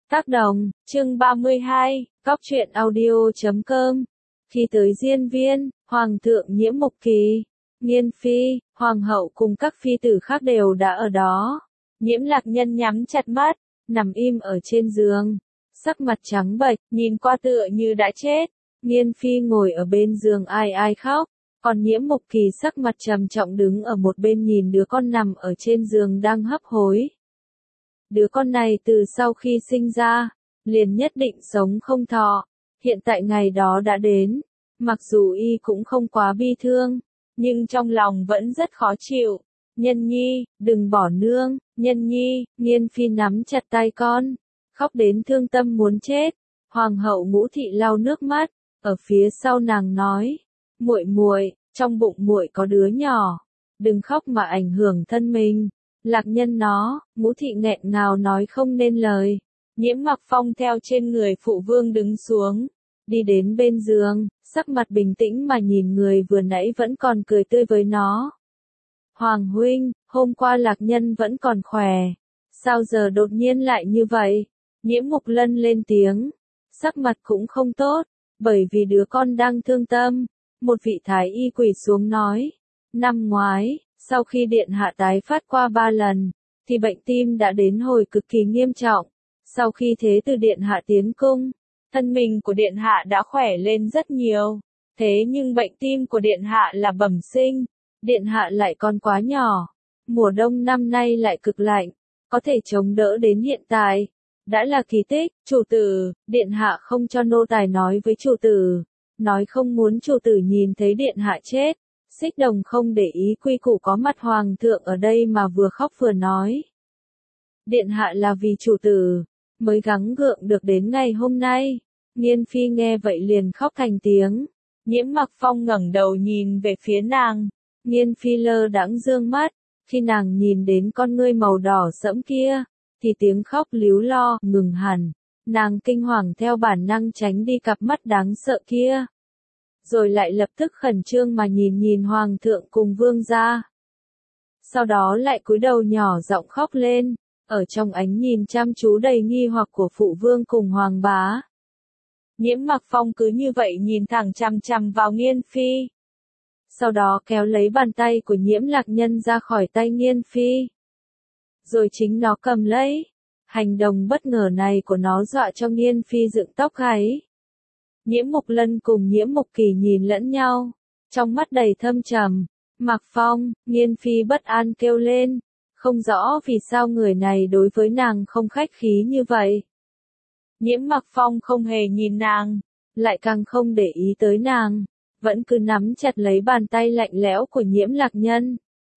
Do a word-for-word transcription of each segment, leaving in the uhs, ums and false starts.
Tác đồng, chương ba mươi hai, Cóc truyện audio chấm com. Khi tới Diên Viên, Hoàng thượng Nhiễm Mục Kỳ, Nghiên Phi, Hoàng hậu cùng các phi tử khác đều đã ở đó. Nhiễm Lạc Nhân nhắm chặt mắt, nằm im ở trên giường, sắc mặt trắng bệch, nhìn qua tựa như đã chết. Nghiên Phi ngồi ở bên giường ai ai khóc, còn Nhiễm Mục Kỳ sắc mặt trầm trọng đứng ở một bên nhìn đứa con nằm ở trên giường đang hấp hối. Đứa con này từ sau khi sinh ra, liền nhất định sống không thọ. Hiện tại ngày đó đã đến, mặc dù y cũng không quá bi thương, nhưng trong lòng vẫn rất khó chịu. Nhân nhi, đừng bỏ nương, Nhân nhi, Nghiên Phi nắm chặt tay con, khóc đến thương tâm muốn chết. Hoàng hậu Ngũ Thị lau nước mắt, ở phía sau nàng nói, muội muội, trong bụng muội có đứa nhỏ, đừng khóc mà ảnh hưởng thân mình. Lạc Nhân nó, Ngũ Thị nghẹn ngào nói không nên lời. Nhiễm Mặc Phong theo trên người phụ vương đứng xuống, đi đến bên giường, sắc mặt bình tĩnh mà nhìn người vừa nãy vẫn còn cười tươi với nó. Hoàng huynh, hôm qua Lạc Nhân vẫn còn khỏe, sao giờ đột nhiên lại như vậy? Nhiễm Mục Lân lên tiếng, sắc mặt cũng không tốt, bởi vì đứa con đang thương tâm. Một vị thái y quỳ xuống nói, năm ngoái, sau khi điện hạ tái phát qua ba lần, thì bệnh tim đã đến hồi cực kỳ nghiêm trọng. Sau khi thế từ điện hạ tiến cung, thân mình của điện hạ đã khỏe lên rất nhiều. Thế nhưng bệnh tim của điện hạ là bẩm sinh, điện hạ lại còn quá nhỏ. Mùa đông năm nay lại cực lạnh, có thể chống đỡ đến hiện tại. Đã là kỳ tích, chủ tử, điện hạ không cho nô tài nói với chủ tử. Nói không muốn chủ tử nhìn thấy điện hạ chết. Xích Đồng không để ý quy củ có mặt hoàng thượng ở đây mà vừa khóc vừa nói. Điện hạ là vì chủ tử, mới gắng gượng được đến ngày hôm nay. Nghiên Phi nghe vậy liền khóc thành tiếng. Nhiễm Mặc Phong ngẩng đầu nhìn về phía nàng. Nghiên Phi lơ đãng dương mắt, khi nàng nhìn đến con ngươi màu đỏ sẫm kia, thì tiếng khóc líu lo ngừng hẳn. Nàng kinh hoàng theo bản năng tránh đi cặp mắt đáng sợ kia. Rồi lại lập tức khẩn trương mà nhìn nhìn hoàng thượng cùng vương gia. Sau đó lại cúi đầu nhỏ giọng khóc lên, ở trong ánh nhìn chăm chú đầy nghi hoặc của phụ vương cùng hoàng bá. Nhiễm Mặc Phong cứ như vậy nhìn thẳng chằm chằm vào Nghiên Phi. Sau đó kéo lấy bàn tay của Nhiễm Lạc Nhân ra khỏi tay Nghiên Phi. Rồi chính nó cầm lấy. Hành động bất ngờ này của nó dọa cho Nghiên Phi dựng tóc gáy. Nhiễm Mục Lân cùng Nhiễm Mục Kỳ nhìn lẫn nhau, trong mắt đầy thâm trầm. Mặc Phong, Nghiên Phi bất an kêu lên, không rõ vì sao người này đối với nàng không khách khí như vậy. Nhiễm Mặc Phong không hề nhìn nàng, lại càng không để ý tới nàng, vẫn cứ nắm chặt lấy bàn tay lạnh lẽo của Nhiễm Lạc Nhân.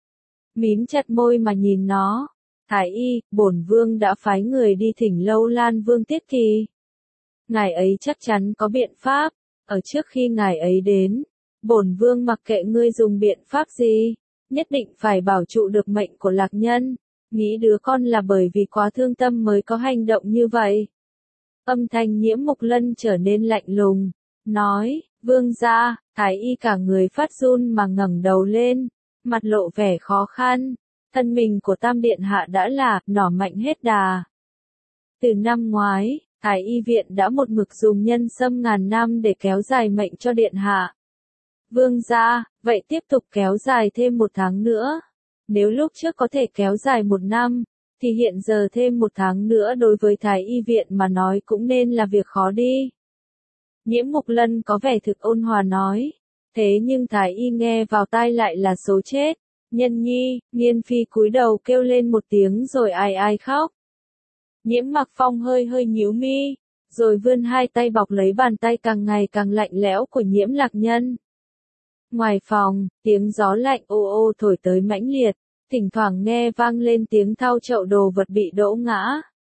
Mím chặt môi mà nhìn nó. Thái y, bổn vương đã phái người đi thỉnh Lâu Lan Vương Tiết Kỳ. Ngài ấy chắc chắn có biện pháp, ở trước khi ngài ấy đến, bổn vương mặc kệ ngươi dùng biện pháp gì, nhất định phải bảo trụ được mệnh của Lạc Nhân. Nghĩ đứa con là bởi vì quá thương tâm mới có hành động như vậy. Âm thanh Nhiễm Mục Lân trở nên lạnh lùng, nói, vương gia. Thái y cả người phát run mà ngẩng đầu lên, mặt lộ vẻ khó khăn. Thân mình của Tam Điện Hạ đã là nỏ mạnh hết đà. Từ năm ngoái, Thái y viện đã một mực dùng nhân sâm ngàn năm để kéo dài mệnh cho Điện Hạ. Vương gia, vậy tiếp tục kéo dài thêm một tháng nữa. Nếu lúc trước có thể kéo dài một năm, thì hiện giờ thêm một tháng nữa đối với Thái y viện mà nói cũng nên là việc khó đi. Nhiễm Mục Lân có vẻ thực ôn hòa nói. Thế nhưng Thái y nghe vào tai lại là số chết. Nhân nhi, Nghiên Phi cúi đầu kêu lên một tiếng rồi ai ai khóc. Nhiễm Mặc Phong hơi hơi nhíu mi, rồi vươn hai tay bọc lấy bàn tay càng ngày càng lạnh lẽo của Nhiễm Lạc Nhân. Ngoài phòng, tiếng gió lạnh ô ô thổi tới mãnh liệt, thỉnh thoảng nghe vang lên tiếng thau chậu đồ vật bị đổ ngã.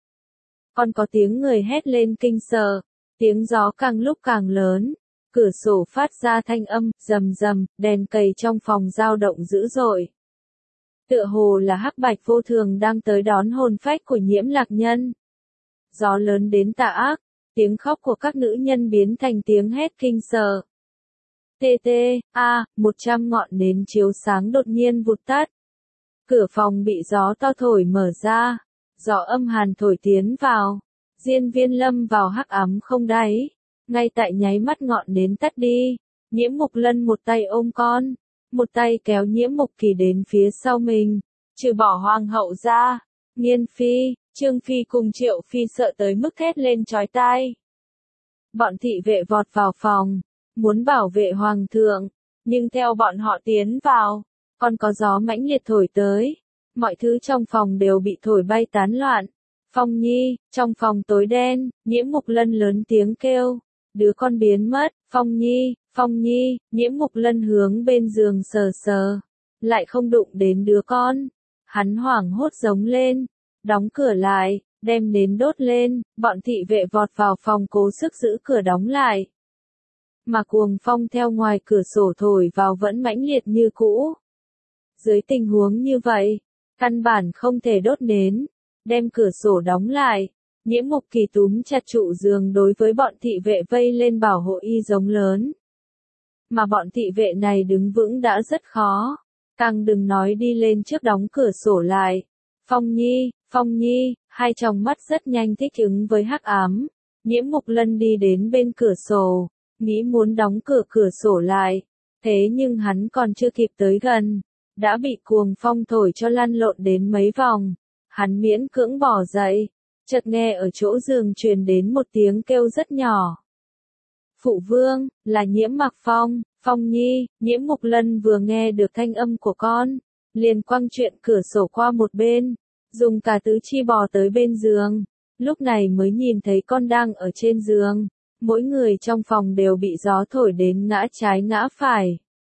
Còn có tiếng người hét lên kinh sợ, tiếng gió càng lúc càng lớn, cửa sổ phát ra thanh âm rầm rầm, đèn cầy trong phòng dao động dữ dội. Tựa hồ là Hắc Bạch Vô Thường đang tới đón hồn phách của Nhiễm Lạc Nhân. Gió lớn đến tà ác, tiếng khóc của các nữ nhân biến thành tiếng hét kinh sợ. Tê tê, a, một trăm ngọn nến chiếu sáng đột nhiên vụt tắt. Cửa phòng bị gió to thổi mở ra, gió âm hàn thổi tiến vào. Diên Viên lâm vào hắc ám không đáy, ngay tại nháy mắt ngọn nến tắt đi, Nhiễm Mục Lân một tay ôm con, một tay kéo Nhiễm Mục Kỳ đến phía sau mình, trừ bỏ hoàng hậu ra, Nghiên Phi, Trương Phi cùng Triệu Phi sợ tới mức thét lên chói tai. Bọn thị vệ vọt vào phòng, muốn bảo vệ hoàng thượng, nhưng theo bọn họ tiến vào, còn có gió mãnh liệt thổi tới, mọi thứ trong phòng đều bị thổi bay tán loạn. Phong Nhi, trong phòng tối đen, Nhiễm Mục Lân lớn tiếng kêu, đứa con biến mất, Phong Nhi, Phong Nhi, Nhiễm Mục Lân hướng bên giường sờ sờ, lại không đụng đến đứa con. Hắn hoảng hốt giống lên, đóng cửa lại, đem nến đốt lên, bọn thị vệ vọt vào phòng cố sức giữ cửa đóng lại. Mà cuồng phong theo ngoài cửa sổ thổi vào vẫn mãnh liệt như cũ. Dưới tình huống như vậy, căn bản không thể đốt nến, đem cửa sổ đóng lại. Nhiễm Mục Kỳ túm chặt trụ giường đối với bọn thị vệ vây lên bảo hộ y giống lớn. Mà bọn thị vệ này đứng vững đã rất khó, càng đừng nói đi lên trước đóng cửa sổ lại. Phong Nhi, Phong Nhi, hai tròng mắt rất nhanh thích ứng với hắc ám. Nhiễm Mục Lân đi đến bên cửa sổ, nghĩ muốn đóng cửa cửa sổ lại, thế nhưng hắn còn chưa kịp tới gần, đã bị cuồng phong thổi cho lăn lộn đến mấy vòng. Hắn miễn cưỡng bỏ dậy, chợt nghe ở chỗ giường truyền đến một tiếng kêu rất nhỏ. Phụ vương, là Nhiễm Mặc Phong, Phong Nhi. Nhiễm Mục Lân vừa nghe được thanh âm của con, liền quăng chuyện cửa sổ qua một bên, dùng cả tứ chi bò tới bên giường, lúc này mới nhìn thấy con đang ở trên giường, mỗi người trong phòng đều bị gió thổi đến ngã trái ngã phải.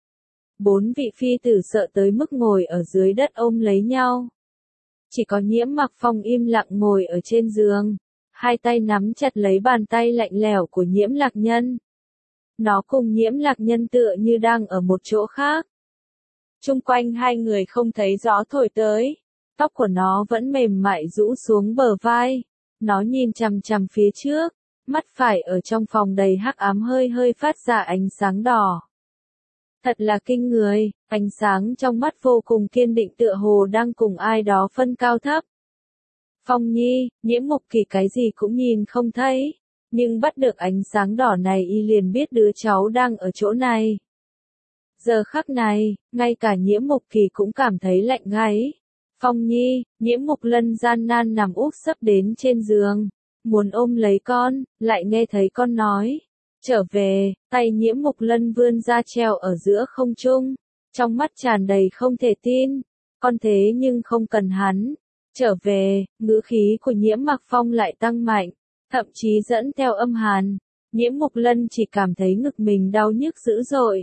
Bốn vị phi tử sợ tới mức ngồi ở dưới đất ôm lấy nhau. Chỉ có Nhiễm Mặc Phong im lặng ngồi ở trên giường, hai tay nắm chặt lấy bàn tay lạnh lẽo của Nhiễm Lạc Nhân. Nó cùng Nhiễm Lạc Nhân tựa như đang ở một chỗ khác. Chung quanh hai người không thấy gió thổi tới, tóc của nó vẫn mềm mại rũ xuống bờ vai. Nó nhìn chằm chằm phía trước, mắt phải ở trong phòng đầy hắc ám hơi hơi phát ra ánh sáng đỏ. Thật là kinh người, ánh sáng trong mắt vô cùng kiên định tựa hồ đang cùng ai đó phân cao thấp. Phong Nhi, Nhiễm Mục Kỳ cái gì cũng nhìn không thấy, nhưng bắt được ánh sáng đỏ này y liền biết đứa cháu đang ở chỗ này. Giờ khắc này, ngay cả Nhiễm Mục Kỳ cũng cảm thấy lạnh gáy. Phong Nhi, Nhiễm Mục Lân gian nan nằm úp sấp đến trên giường, muốn ôm lấy con, lại nghe thấy con nói. Trở về, tay Nhiễm Mục Lân vươn ra treo ở giữa không trung, trong mắt tràn đầy không thể tin, con thế nhưng không cần hắn. Trở về, ngữ khí của Nhiễm Mặc Phong lại tăng mạnh, thậm chí dẫn theo âm hàn. Nhiễm Mục Lân chỉ cảm thấy ngực mình đau nhức dữ dội.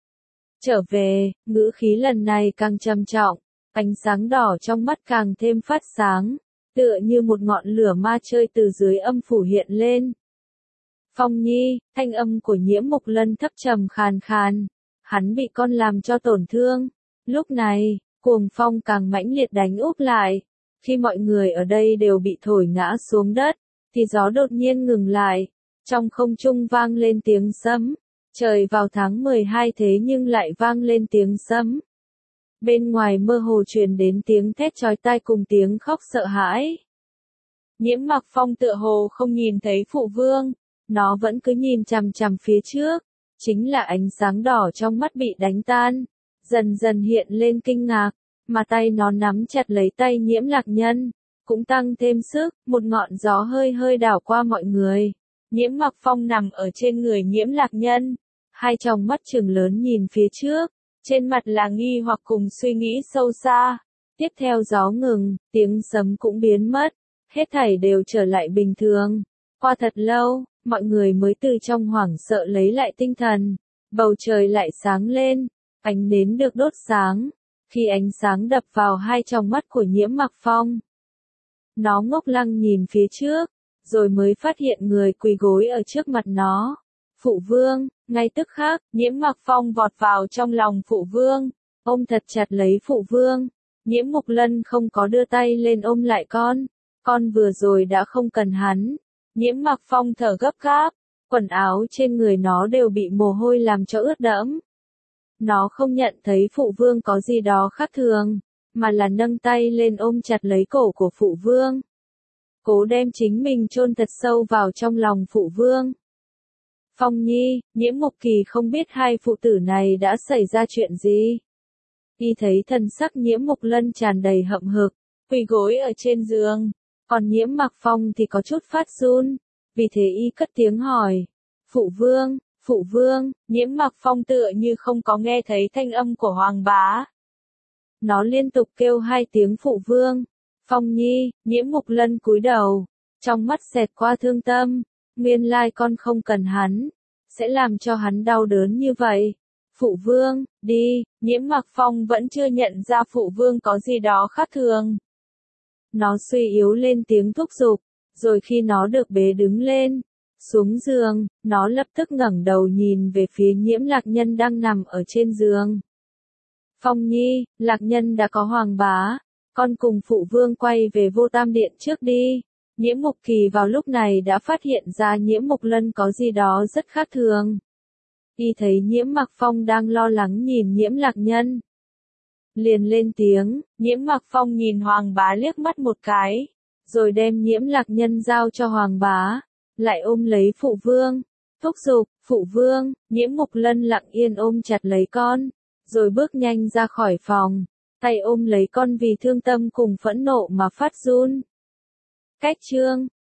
Trở về, ngữ khí lần này càng trầm trọng, ánh sáng đỏ trong mắt càng thêm phát sáng, tựa như một ngọn lửa ma chơi từ dưới âm phủ hiện lên. Phong Nhi, thanh âm của Nhiễm Mục Lân thấp trầm khàn khàn, hắn bị con làm cho tổn thương. Lúc này, cuồng phong càng mãnh liệt đánh úp lại, khi mọi người ở đây đều bị thổi ngã xuống đất, thì gió đột nhiên ngừng lại, trong không trung vang lên tiếng sấm. Trời vào tháng mười hai thế nhưng lại vang lên tiếng sấm. Bên ngoài mơ hồ truyền đến tiếng thét chói tai cùng tiếng khóc sợ hãi. Nhiễm Mặc Phong tựa hồ không nhìn thấy phụ vương, nó vẫn cứ nhìn chằm chằm phía trước, chính là ánh sáng đỏ trong mắt bị đánh tan, dần dần hiện lên kinh ngạc, mà tay nó nắm chặt lấy tay Nhiễm Lạc Nhân, cũng tăng thêm sức, một ngọn gió hơi hơi đảo qua mọi người. Nhiễm Mặc Phong nằm ở trên người Nhiễm Lạc Nhân, hai tròng mắt trừng lớn nhìn phía trước, trên mặt là nghi hoặc cùng suy nghĩ sâu xa. Tiếp theo gió ngừng, tiếng sấm cũng biến mất, hết thảy đều trở lại bình thường. Qua thật lâu, mọi người mới từ trong hoảng sợ lấy lại tinh thần, bầu trời lại sáng lên, ánh nến được đốt sáng, khi ánh sáng đập vào hai tròng mắt của Nhiễm Mặc Phong. Nó ngốc lăng nhìn phía trước, rồi mới phát hiện người quỳ gối ở trước mặt nó. Phụ vương, ngay tức khắc, Nhiễm Mặc Phong vọt vào trong lòng phụ vương, ôm thật chặt lấy phụ vương. Nhiễm Mục Lân không có đưa tay lên ôm lại con, con vừa rồi đã không cần hắn. Nhiễm Mặc Phong thở gấp gáp, quần áo trên người nó đều bị mồ hôi làm cho ướt đẫm. Nó không nhận thấy phụ vương có gì đó khác thường, mà là nâng tay lên ôm chặt lấy cổ của phụ vương. cố đem chính mình chôn thật sâu vào trong lòng phụ vương. Phong Nhi, Nhiễm Mục Kỳ không biết hai phụ tử này đã xảy ra chuyện gì. Y thấy thần sắc Nhiễm Mục Lân tràn đầy hậm hực, quỳ gối ở trên giường, còn Nhiễm Mặc Phong thì có chút phát run, vì thế y cất tiếng hỏi, phụ vương, phụ vương. Nhiễm Mặc Phong tựa như không có nghe thấy thanh âm của Hoàng bá. Nó liên tục kêu hai tiếng phụ vương. Phong Nhi, Nhiễm Mục Lân cúi đầu, trong mắt xẹt qua thương tâm, nguyên lai con không cần hắn, sẽ làm cho hắn đau đớn như vậy. Phụ vương, đi. Nhiễm Mặc Phong vẫn chưa nhận ra phụ vương có gì đó khác thường. Nó suy yếu lên tiếng thúc giục, rồi khi nó được bế đứng lên, xuống giường, nó lập tức ngẩng đầu nhìn về phía Nhiễm Lạc Nhân đang nằm ở trên giường. Phong Nhi, Lạc Nhân đã có Hoàng bá, con cùng phụ vương quay về Vô Tam Điện trước đi. Nhiễm Mục Kỳ vào lúc này đã phát hiện ra Nhiễm Mục Lân có gì đó rất khác thường. Y thấy Nhiễm Mặc Phong đang lo lắng nhìn Nhiễm Lạc Nhân, liền lên tiếng. Nhiễm Mặc Phong nhìn Hoàng bá liếc mắt một cái, rồi đem Nhiễm Lạc Nhân giao cho Hoàng bá, lại ôm lấy phụ vương, thúc giục, phụ vương. Nhiễm Mục Lân lặng yên ôm chặt lấy con, rồi bước nhanh ra khỏi phòng, tay ôm lấy con vì thương tâm cùng phẫn nộ mà phát run. Cách chương